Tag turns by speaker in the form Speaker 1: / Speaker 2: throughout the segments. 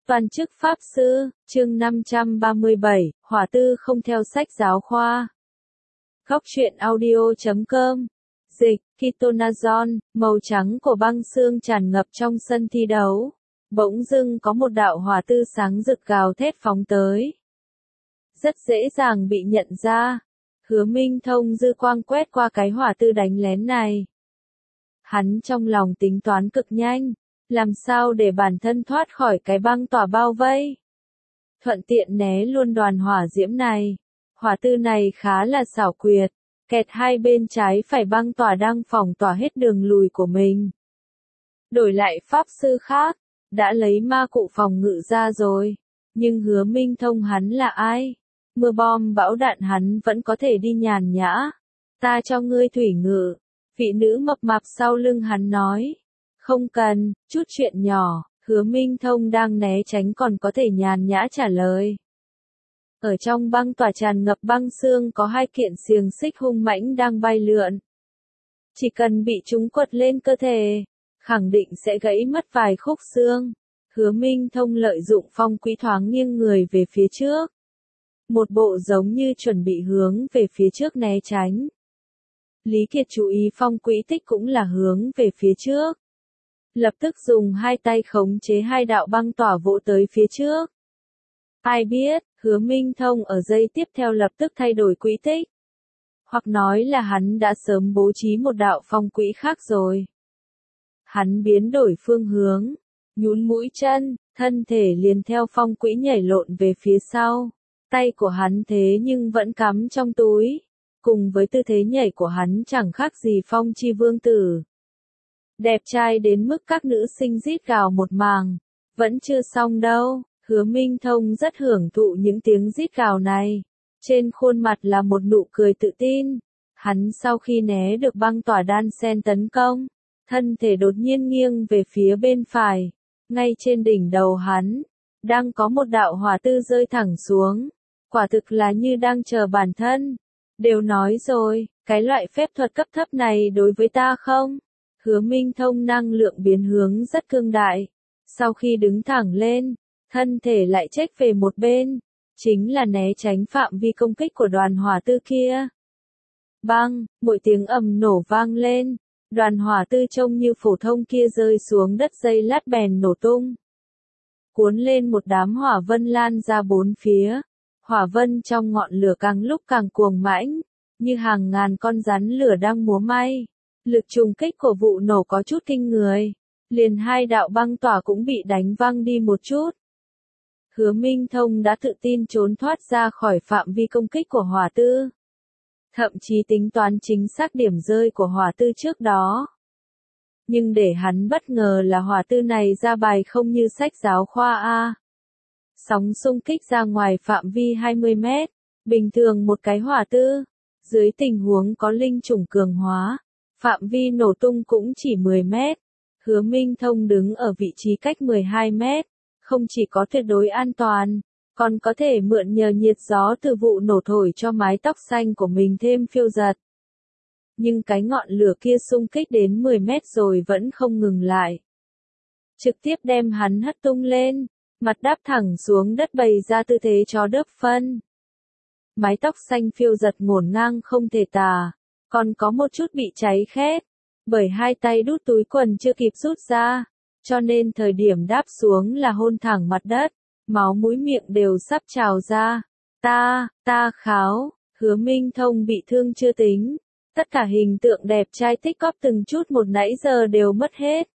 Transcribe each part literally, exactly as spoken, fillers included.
Speaker 1: Toàn chức Pháp Sư, chương năm trăm ba mươi bảy, hỏa tư không theo sách giáo khoa. Góc truyện audio chấm com. Dịch, Kitonazon, màu trắng của băng xương tràn ngập trong sân thi đấu. Bỗng dưng có một đạo hỏa tư sáng rực gào thét phóng tới. Rất dễ dàng bị nhận ra. Hứa Minh Thông dư quang quét qua cái hỏa tư đánh lén này. Hắn trong lòng tính toán cực nhanh. Làm sao để bản thân thoát khỏi cái băng tỏa bao vây? Thuận tiện né luôn đoàn hỏa diễm này. Hỏa tư này khá là xảo quyệt, kẹt hai bên trái phải băng tỏa đang phòng tỏa hết đường lùi của mình. Đổi lại pháp sư khác, đã lấy ma cụ phòng ngự ra rồi. Nhưng Hứa Minh Thông hắn là ai? Mưa bom bão đạn hắn vẫn có thể đi nhàn nhã. Ta cho ngươi thủy ngự. Vị nữ mập mạp sau lưng hắn nói. Không cần, chút chuyện nhỏ, Hứa Minh Thông đang né tránh còn có thể nhàn nhã trả lời. Ở trong băng tỏa tràn ngập băng xương có hai kiện xiềng xích hung mãnh đang bay lượn. Chỉ cần bị chúng quật lên cơ thể, khẳng định sẽ gãy mất vài khúc xương. Hứa Minh Thông lợi dụng phong quỹ thoáng nghiêng người về phía trước. Một bộ giống như chuẩn bị hướng về phía trước né tránh. Lý Kiệt chú ý phong quỹ tích cũng là hướng về phía trước. Lập tức dùng hai tay khống chế hai đạo băng tỏa vỗ tới phía trước. Ai biết, Hứa Minh Thông ở giây tiếp theo lập tức thay đổi quỹ tích. Hoặc nói là hắn đã sớm bố trí một đạo phong quỹ khác rồi. Hắn biến đổi phương hướng, nhún mũi chân, thân thể liền theo phong quỹ nhảy lộn về phía sau. Tay của hắn thế nhưng vẫn cắm trong túi. Cùng với tư thế nhảy của hắn chẳng khác gì phong chi vương tử. Đẹp trai đến mức các nữ sinh rít gào một màng. Vẫn chưa xong đâu, Hứa Minh Thông rất hưởng thụ những tiếng rít gào này. Trên khuôn mặt là một nụ cười tự tin. Hắn sau khi né được băng tỏa đan sen tấn công, thân thể đột nhiên nghiêng về phía bên phải. Ngay trên đỉnh đầu hắn, đang có một đạo hỏa tư rơi thẳng xuống. Quả thực là như đang chờ bản thân. Đều nói rồi, cái loại phép thuật cấp thấp này đối với ta không? Hứa Minh Thông năng lượng biến hướng rất cương đại. Sau khi đứng thẳng lên, thân thể lại chếch về một bên. Chính là né tránh phạm vi công kích của đoàn hỏa tư kia. Bang, mỗi tiếng ầm nổ vang lên. Đoàn hỏa tư trông như phổ thông kia rơi xuống đất giây lát bèn nổ tung. Cuốn lên một đám hỏa vân lan ra bốn phía. Hỏa vân trong ngọn lửa càng lúc càng cuồng mãnh. Như hàng ngàn con rắn lửa đang múa may. Lực trùng kích của vụ nổ có chút kinh người. Liền hai đạo băng tỏa cũng bị đánh văng đi một chút. Hứa Minh Thông đã tự tin trốn thoát ra khỏi phạm vi công kích của hỏa tư. Thậm chí tính toán chính xác điểm rơi của hỏa tư trước đó. Nhưng để hắn bất ngờ là hỏa tư này ra bài không như sách giáo khoa A. Sóng xung kích ra ngoài phạm vi hai mươi mét. Bình thường một cái hỏa tư. Dưới tình huống có linh chủng cường hóa. Phạm vi nổ tung cũng chỉ mười mét. Hứa Minh Thông đứng ở vị trí cách mười hai mét. Không chỉ có tuyệt đối an toàn, còn có thể mượn nhờ nhiệt gió từ vụ nổ thổi cho mái tóc xanh của mình thêm phiêu giật. Nhưng cái ngọn lửa kia xung kích đến mười mét rồi vẫn không ngừng lại. Trực tiếp đem hắn hất tung lên, mặt đáp thẳng xuống đất bày ra tư thế chó đớp phân. Mái tóc xanh phiêu giật ngổn ngang không thể tả. Còn có một chút bị cháy khét, bởi hai tay đút túi quần chưa kịp rút ra, cho nên thời điểm đáp xuống là hôn thẳng mặt đất, máu mũi miệng đều sắp trào ra. Ta, ta kháo, Hứa Minh Thông bị thương chưa tính, tất cả hình tượng đẹp trai tích góp từng chút một nãy giờ đều mất hết.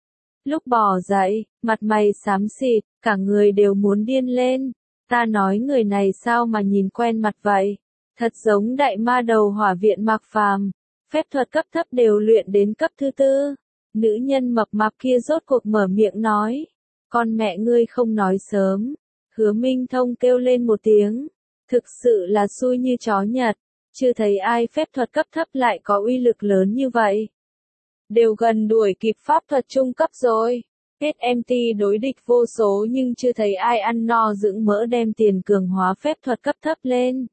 Speaker 1: Lúc bò dậy, mặt mày xám xịt, cả người đều muốn điên lên. Ta nói người này sao mà nhìn quen mặt vậy? Thật giống đại ma đầu hỏa viện Mạc Phàm, phép thuật cấp thấp đều luyện đến cấp thứ tư. Nữ nhân mập mạp kia rốt cuộc mở miệng nói. Con mẹ ngươi không nói sớm. Hứa Minh Thông kêu lên một tiếng. Thực sự là xui như chó Nhật. Chưa thấy ai phép thuật cấp thấp lại có uy lực lớn như vậy. Đều gần đuổi kịp pháp thuật trung cấp rồi. ét em tê đối địch vô số nhưng chưa thấy ai ăn no dưỡng mỡ đem tiền cường hóa phép thuật cấp thấp lên.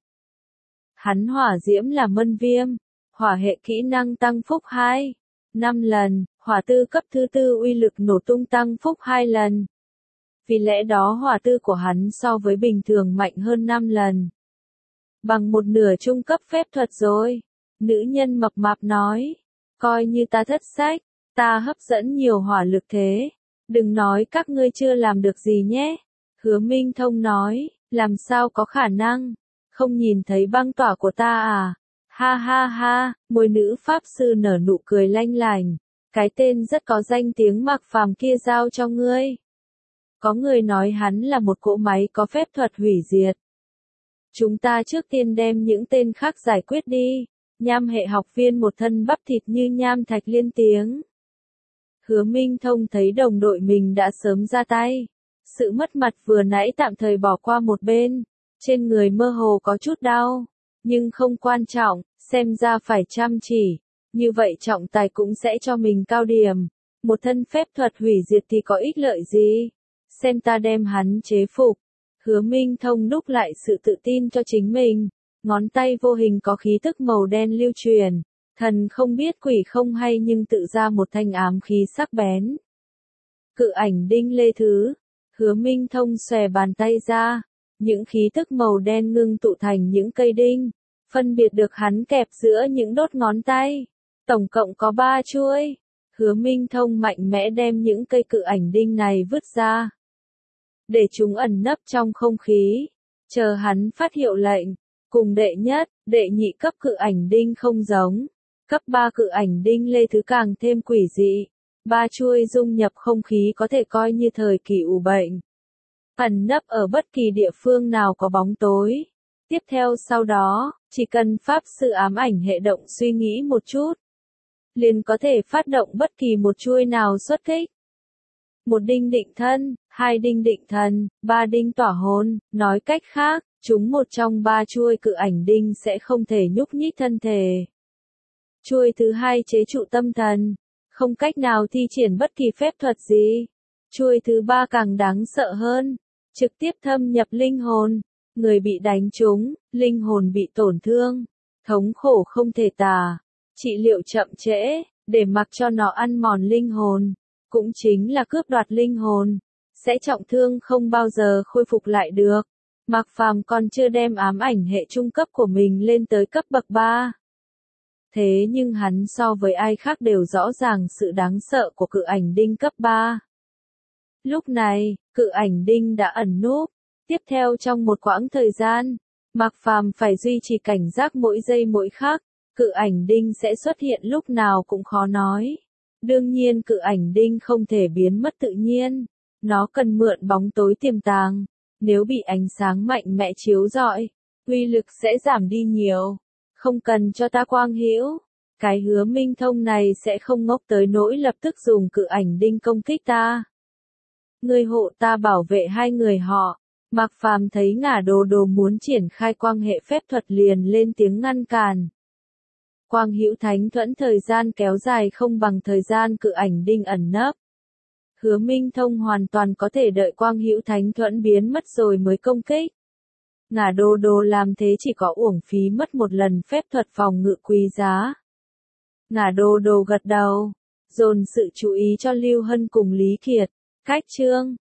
Speaker 1: Hắn hỏa diễm là mân viêm, hỏa hệ kỹ năng tăng phúc hai, năm lần, hỏa tư cấp thứ tư uy lực nổ tung tăng phúc hai lần. vì lẽ đó hỏa tư của hắn so với bình thường mạnh hơn năm lần. Bằng một nửa trung cấp phép thuật rồi. Nữ nhân mập mạp nói. Coi như ta thất sách, ta hấp dẫn nhiều hỏa lực thế. Đừng nói các ngươi chưa làm được gì nhé. Hứa Minh Thông nói, làm sao có khả năng, không nhìn thấy băng tỏa của ta à? Ha ha ha, môi nữ pháp sư nở nụ cười lanh lành. Cái tên rất có danh tiếng Mạc Phàm kia giao cho ngươi. Có người nói hắn là một cỗ máy có phép thuật hủy diệt. Chúng ta trước tiên đem những tên khác giải quyết đi. Nham hệ học viên một thân bắp thịt như nham thạch liên tiếng. Hứa Minh Thông thấy đồng đội mình đã sớm ra tay. Sự mất mặt vừa nãy tạm thời bỏ qua một bên. Trên người mơ hồ có chút đau. Nhưng không quan trọng, xem ra phải chăm chỉ. Như vậy trọng tài cũng sẽ cho mình cao điểm. Một thân phép thuật hủy diệt thì có ích lợi gì? Xem ta đem hắn chế phục. Hứa Minh Thông đúc lại sự tự tin cho chính mình. Ngón tay vô hình có khí tức màu đen lưu truyền. Thần không biết quỷ không hay nhưng tự ra một thanh ám khí sắc bén. Cự ảnh đinh lê thứ. Hứa Minh Thông xòe bàn tay ra. Những khí tức màu đen ngưng tụ thành những cây đinh. Phân biệt được hắn kẹp giữa những đốt ngón tay. Tổng cộng có ba chuôi. Hứa Minh Thông mạnh mẽ đem những cây cự ảnh đinh này vứt ra. Để chúng ẩn nấp trong không khí. Chờ hắn phát hiệu lệnh. Cùng đệ nhất, đệ nhị cấp cự ảnh đinh không giống. Cấp ba cự ảnh đinh lê thứ càng thêm quỷ dị. Ba chuôi dung nhập không khí có thể coi như thời kỳ ủ bệnh. Ẩn nấp ở bất kỳ địa phương nào có bóng tối. Tiếp theo sau đó, chỉ cần pháp sư ám ảnh hệ động suy nghĩ một chút. Liền có thể phát động bất kỳ một chuôi nào xuất kích. Một đinh định thân, hai đinh định thần, ba đinh tỏa hồn, nói cách khác, chúng một trong ba chuôi cự ảnh đinh sẽ không thể nhúc nhích thân thể. Chuôi thứ hai chế trụ tâm thần, không cách nào thi triển bất kỳ phép thuật gì. Chuôi thứ ba càng đáng sợ hơn, trực tiếp thâm nhập linh hồn, người bị đánh trúng, linh hồn bị tổn thương, thống khổ không thể tả, trị liệu chậm trễ, để mặc cho nó ăn mòn linh hồn, cũng chính là cướp đoạt linh hồn, sẽ trọng thương không bao giờ khôi phục lại được. Mạc Phàm còn chưa đem ám ảnh hệ trung cấp của mình lên tới cấp bậc ba. Thế nhưng hắn so với ai khác đều rõ ràng sự đáng sợ của cự ảnh đinh cấp ba. Lúc này, cự ảnh đinh đã ẩn núp. Tiếp theo trong một quãng thời gian, Mạc Phàm phải duy trì cảnh giác mỗi giây mỗi khắc. Cự ảnh đinh sẽ xuất hiện lúc nào cũng khó nói. Đương nhiên cự ảnh đinh không thể biến mất tự nhiên. Nó cần mượn bóng tối tiềm tàng. Nếu bị ánh sáng mạnh mẽ chiếu rọi, uy lực sẽ giảm đi nhiều. Không cần cho ta quang hữu. Cái Hứa Minh Thông này sẽ không ngốc tới nỗi lập tức dùng cự ảnh đinh công kích ta. Người hộ ta bảo vệ hai người họ. Mạc Phàm thấy Ngả Đồ Đồ muốn triển khai quan hệ phép thuật liền lên tiếng ngăn cản. Quang hữu thánh thuẫn thời gian kéo dài không bằng thời gian cự ảnh đinh ẩn nấp. Hứa Minh Thông hoàn toàn có thể đợi quang hữu thánh thuẫn biến mất rồi mới công kích. Ngả Đồ Đồ làm thế chỉ có uổng phí mất một lần phép thuật phòng ngự quý giá. Ngả Đồ Đồ gật đầu, dồn sự chú ý cho Lưu Hân cùng Lý Kiệt. Cách chương